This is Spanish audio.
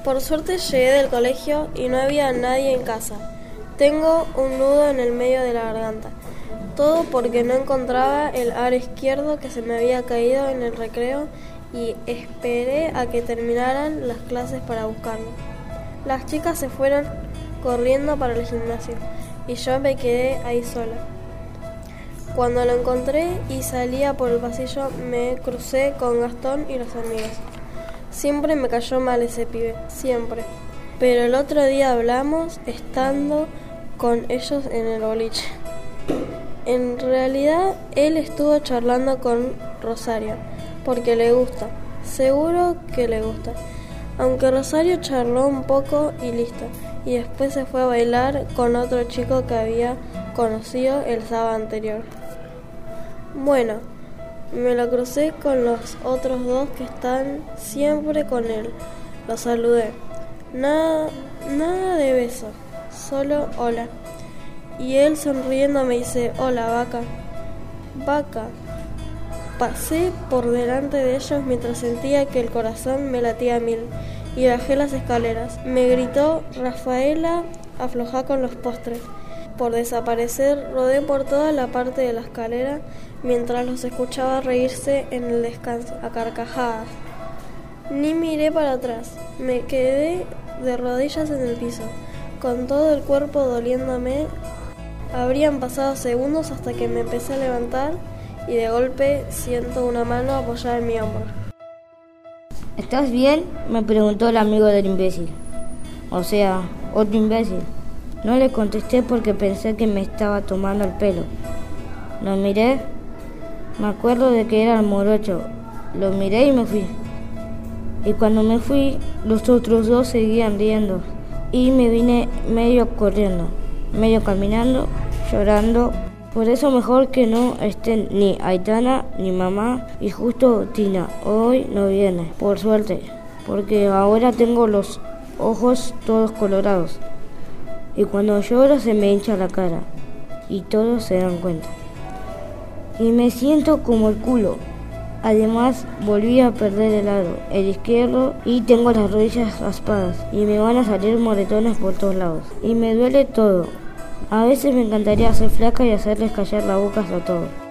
Por suerte llegué del colegio y no había nadie en casa. Tengo un nudo en el medio de la garganta. Todo porque no encontraba el aro izquierdo que se me había caído en el recreo y esperé a que terminaran las clases para buscarlo. Las chicas se fueron corriendo para el gimnasio y yo me quedé ahí sola. Cuando lo encontré y salía por el pasillo me crucé con Gastón y los amigos. Siempre me cayó mal ese pibe, siempre. Pero el otro día hablamos estando con ellos en el boliche. En realidad él estuvo charlando con Rosario, porque le gusta, seguro que le gusta. Aunque Rosario charló un poco y listo, y después se fue a bailar con otro chico que había conocido el sábado anterior. Bueno, me lo crucé con los otros dos que están siempre con él. Lo saludé. Nada de beso, solo hola. Y él sonriendo me dice, hola vaca. Vaca. Pasé por delante de ellos mientras sentía que el corazón me latía a 1000 y bajé las escaleras. Me gritó, Rafaela, aflojá con los postres. Por desaparecer, rodé por toda la parte de la escalera mientras los escuchaba reírse en el descanso, a carcajadas. Ni miré para atrás, me quedé de rodillas en el piso, con todo el cuerpo doliéndome. Habrían pasado segundos hasta que me empecé a levantar y de golpe siento una mano apoyada en mi hombro. ¿Estás bien?, me preguntó el amigo del imbécil. O sea, otro imbécil. No le contesté porque pensé que me estaba tomando el pelo. Lo miré, me acuerdo de que era el morocho. Lo miré y me fui. Y cuando me fui, los otros dos seguían riendo. Y me vine medio corriendo, medio caminando, llorando. Por eso mejor que no estén ni Aitana ni mamá y justo Tina. Hoy no viene, por suerte, porque ahora tengo los ojos todos colorados. Y cuando lloro se me hincha la cara y todos se dan cuenta. Y me siento como el culo. Además volví a perder el lado, el izquierdo, y tengo las rodillas raspadas y me van a salir moretones por todos lados. Y me duele todo. A veces me encantaría ser flaca y hacerles callar la boca a todos.